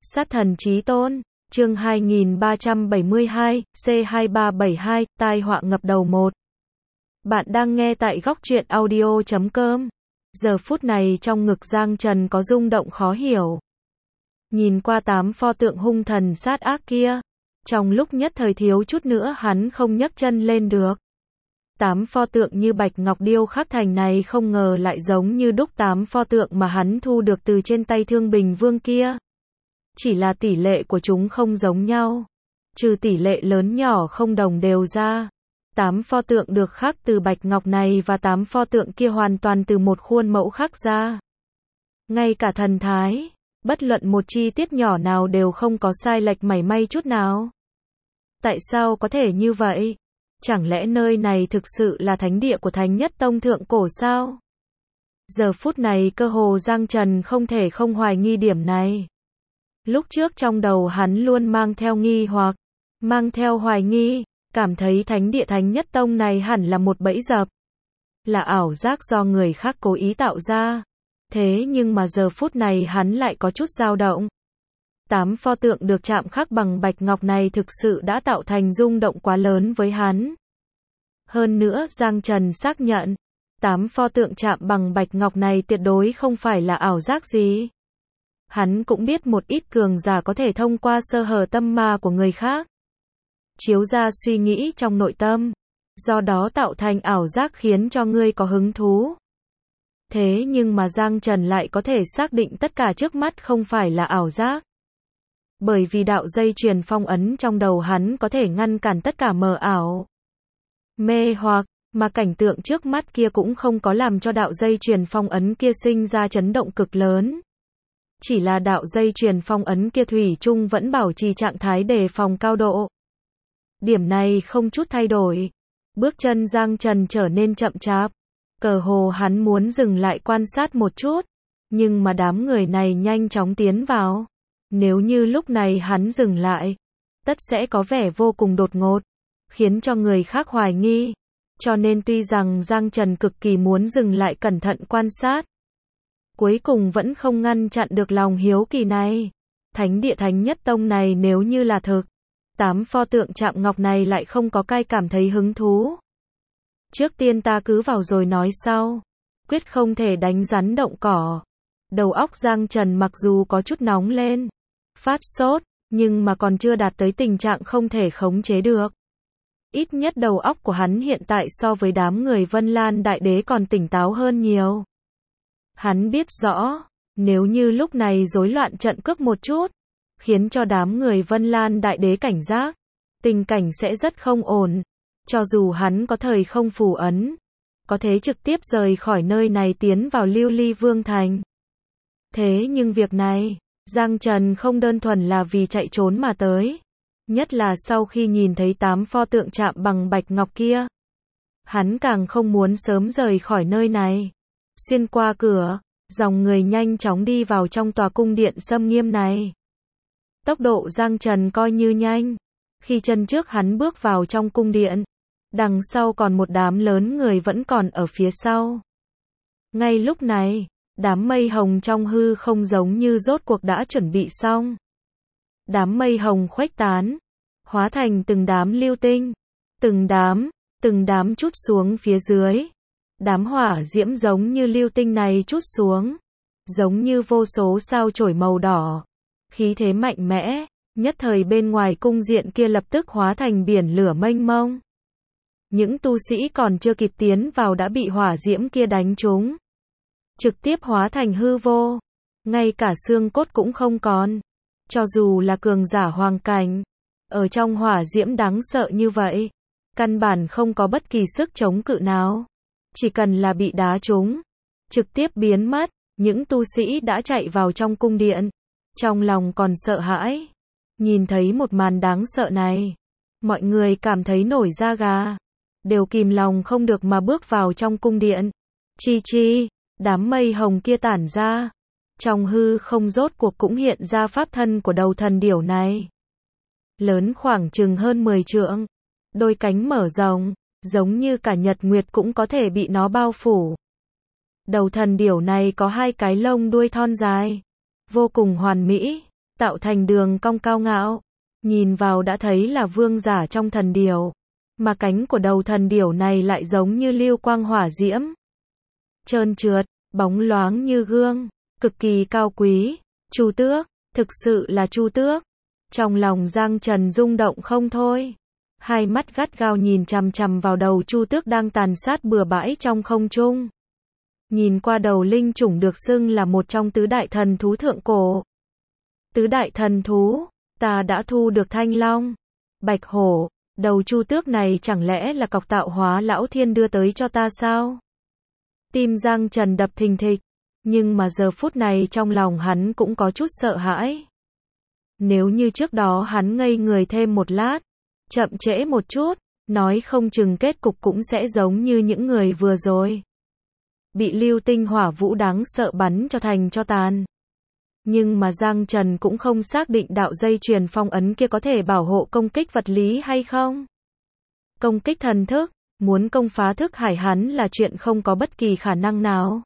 Sát thần chí tôn, chương 2372, C2372, tai họa ngập đầu 1. Bạn đang nghe tại góc truyện audio.com. Giờ phút này trong ngực Giang Trần có rung động khó hiểu. Nhìn qua 8 pho tượng hung thần sát ác kia, trong lúc nhất thời thiếu chút nữa hắn không nhấc chân lên được. 8 pho tượng như bạch ngọc điêu khắc thành này không ngờ lại giống như đúc 8 pho tượng mà hắn thu được từ trên tay Thương Bình Vương kia. Chỉ là tỷ lệ của chúng không giống nhau. Trừ tỷ lệ lớn nhỏ không đồng đều ra. 8 pho tượng được khắc từ bạch ngọc này và 8 pho tượng kia hoàn toàn từ một khuôn mẫu khắc ra. Ngay cả thần thái, bất luận một chi tiết nhỏ nào đều không có sai lệch mảy may chút nào. Tại sao có thể như vậy? Chẳng lẽ nơi này thực sự là thánh địa của Thánh Nhất Tông thượng cổ sao? Giờ phút này cơ hồ Giang Trần không thể không hoài nghi điểm này. Lúc trước trong đầu hắn luôn mang theo nghi hoặc, mang theo hoài nghi, cảm thấy thánh địa Thánh Nhất Tông này hẳn là một bẫy dập. Là ảo giác do người khác cố ý tạo ra. Thế nhưng mà giờ phút này hắn lại có chút dao động. 8 pho tượng được chạm khắc bằng bạch ngọc này thực sự đã tạo thành rung động quá lớn với hắn. Hơn nữa Giang Trần xác nhận, 8 pho tượng chạm bằng bạch ngọc này tuyệt đối không phải là ảo giác gì. Hắn cũng biết một ít cường giả có thể thông qua sơ hở tâm ma của người khác, chiếu ra suy nghĩ trong nội tâm, do đó tạo thành ảo giác khiến cho ngươi có hứng thú. Thế nhưng mà Giang Trần lại có thể xác định tất cả trước mắt không phải là ảo giác. Bởi vì đạo dây chuyền phong ấn trong đầu hắn có thể ngăn cản tất cả mờ ảo, mê hoặc, mà cảnh tượng trước mắt kia cũng không có làm cho đạo dây chuyền phong ấn kia sinh ra chấn động cực lớn. Chỉ là đạo dây chuyền phong ấn kia thủy chung vẫn bảo trì trạng thái đề phòng cao độ. Điểm này không chút thay đổi. Bước chân Giang Trần trở nên chậm chạp. Cờ hồ hắn muốn dừng lại quan sát một chút. Nhưng mà đám người này nhanh chóng tiến vào. Nếu như lúc này hắn dừng lại, tất sẽ có vẻ vô cùng đột ngột, khiến cho người khác hoài nghi. Cho nên tuy rằng Giang Trần cực kỳ muốn dừng lại cẩn thận quan sát, cuối cùng vẫn không ngăn chặn được lòng hiếu kỳ này. Thánh địa Thánh Nhất Tông này nếu như là thực, 8 pho tượng chạm ngọc này lại không có cai cảm thấy hứng thú. Trước tiên ta cứ vào rồi nói sau. Quyết không thể đánh rắn động cỏ. Đầu óc Giang Trần mặc dù có chút nóng lên, phát sốt, nhưng mà còn chưa đạt tới tình trạng không thể khống chế được. Ít nhất đầu óc của hắn hiện tại so với đám người Vân Lan Đại Đế còn tỉnh táo hơn nhiều. Hắn biết rõ, nếu như lúc này rối loạn trận cước một chút, khiến cho đám người Vân Lan Đại Đế cảnh giác, tình cảnh sẽ rất không ổn. Cho dù hắn có thời không phù ấn, có thể trực tiếp rời khỏi nơi này tiến vào Lưu Ly Vương Thành. Thế nhưng việc này, Giang Trần không đơn thuần là vì chạy trốn mà tới. Nhất là sau khi nhìn thấy 8 pho tượng chạm bằng bạch ngọc kia, hắn càng không muốn sớm rời khỏi nơi này. Xuyên qua cửa, dòng người nhanh chóng đi vào trong tòa cung điện xâm nghiêm này. Tốc độ Giang Trần coi như nhanh. Khi chân trước hắn bước vào trong cung điện, đằng sau còn một đám lớn người vẫn còn ở phía sau. Ngay lúc này, đám mây hồng trong hư không giống như rốt cuộc đã chuẩn bị xong. Đám mây hồng khuếch tán, hóa thành từng đám lưu tinh, từng đám trút xuống phía dưới. Đám hỏa diễm giống như lưu tinh này trút xuống, giống như vô số sao chổi màu đỏ, khí thế mạnh mẽ, nhất thời bên ngoài cung diện kia lập tức hóa thành biển lửa mênh mông. Những tu sĩ còn chưa kịp tiến vào đã bị hỏa diễm kia đánh trúng, trực tiếp hóa thành hư vô, ngay cả xương cốt cũng không còn. Cho dù là cường giả hoàng cảnh, ở trong hỏa diễm đáng sợ như vậy, căn bản không có bất kỳ sức chống cự nào. Chỉ cần là bị đá trúng, trực tiếp biến mất. Những tu sĩ đã chạy vào trong cung điện, trong lòng còn sợ hãi. Nhìn thấy một màn đáng sợ này, mọi người cảm thấy nổi da gà, đều kìm lòng không được mà bước vào trong cung điện. Chi, đám mây hồng kia tản ra. Trong hư không rốt cuộc cũng hiện ra pháp thân của đầu thần điểu này. Lớn khoảng chừng hơn 10 trượng, đôi cánh mở rộng, giống như cả nhật nguyệt cũng có thể bị nó bao phủ. Đầu thần điểu này có 2 cái lông đuôi thon dài, vô cùng hoàn mỹ, tạo thành đường cong cao ngạo. Nhìn vào đã thấy là vương giả trong thần điểu. Mà cánh của đầu thần điểu này lại giống như lưu quang hỏa diễm. Trơn trượt, bóng loáng như gương, cực kỳ cao quý. Chu Tước, thực sự là Chu Tước. Trong lòng Giang Trần rung động không thôi. Hai mắt gắt gao nhìn chằm chằm vào đầu Chu Tước đang tàn sát bừa bãi trong không trung. Nhìn qua đầu linh chủng được xưng là một trong tứ đại thần thú thượng cổ. Tứ đại thần thú, ta đã thu được Thanh Long, Bạch Hổ, đầu Chu Tước này chẳng lẽ là cọc tạo hóa lão thiên đưa tới cho ta sao? Tim Giang Trần đập thình thịch, nhưng mà giờ phút này trong lòng hắn cũng có chút sợ hãi. Nếu như trước đó hắn ngây người thêm một lát, chậm trễ một chút, nói không chừng kết cục cũng sẽ giống như những người vừa rồi. Bị lưu tinh hỏa vũ đáng sợ bắn cho thành cho tàn. Nhưng mà Giang Trần cũng không xác định đạo dây chuyền phong ấn kia có thể bảo hộ công kích vật lý hay không. Công kích thần thức, muốn công phá thức hải hắn là chuyện không có bất kỳ khả năng nào.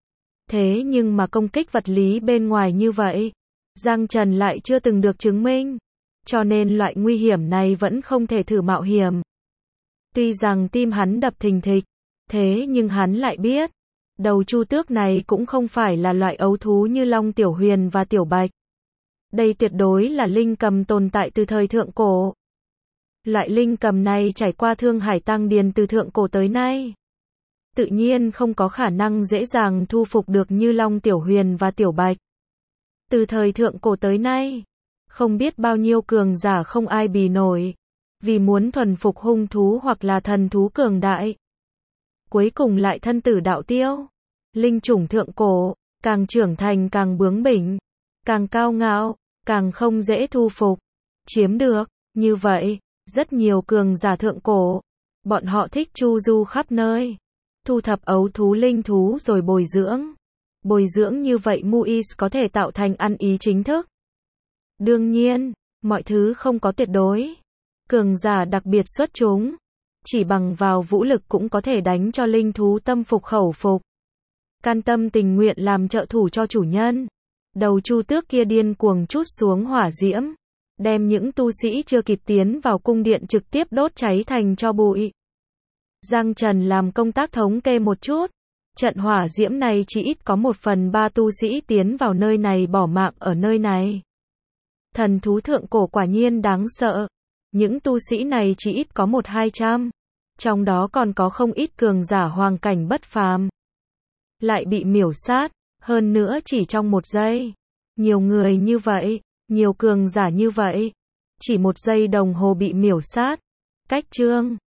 Thế nhưng mà công kích vật lý bên ngoài như vậy, Giang Trần lại chưa từng được chứng minh. Cho nên loại nguy hiểm này vẫn không thể thử mạo hiểm. Tuy rằng tim hắn đập thình thịch, thế nhưng hắn lại biết, đầu Chu Tước này cũng không phải là loại ấu thú như Long Tiểu Huyền và Tiểu Bạch. Đây tuyệt đối là linh cầm tồn tại từ thời thượng cổ. Loại linh cầm này trải qua Thương Hải Tăng Điền từ thượng cổ tới nay. Tự nhiên không có khả năng dễ dàng thu phục được như Long Tiểu Huyền và Tiểu Bạch. Từ thời thượng cổ tới nay, không biết bao nhiêu cường giả không ai bì nổi, vì muốn thuần phục hung thú hoặc là thần thú cường đại. Cuối cùng lại thân tử đạo tiêu. Linh chủng thượng cổ, càng trưởng thành càng bướng bỉnh, càng cao ngạo, càng không dễ thu phục, chiếm được. Như vậy, rất nhiều cường giả thượng cổ, bọn họ thích chu du khắp nơi, thu thập ấu thú linh thú rồi bồi dưỡng. Bồi dưỡng như vậy Muis có thể tạo thành ăn ý chính thức. Đương nhiên, mọi thứ không có tuyệt đối. Cường giả đặc biệt xuất chúng, chỉ bằng vào vũ lực cũng có thể đánh cho linh thú tâm phục khẩu phục. Can tâm tình nguyện làm trợ thủ cho chủ nhân. Đầu Chu Tước kia điên cuồng trút xuống hỏa diễm, đem những tu sĩ chưa kịp tiến vào cung điện trực tiếp đốt cháy thành tro bụi. Giang Trần làm công tác thống kê một chút. Trận hỏa diễm này chỉ ít có 1/3 tu sĩ tiến vào nơi này bỏ mạng ở nơi này. Thần thú thượng cổ quả nhiên đáng sợ. Những tu sĩ này chỉ ít có 100-200. Trong đó còn có không ít cường giả hoàng cảnh bất phàm. Lại bị miểu sát, hơn nữa chỉ trong 1 giây. Nhiều người như vậy, nhiều cường giả như vậy. Chỉ 1 giây đồng hồ bị miểu sát. Cách chương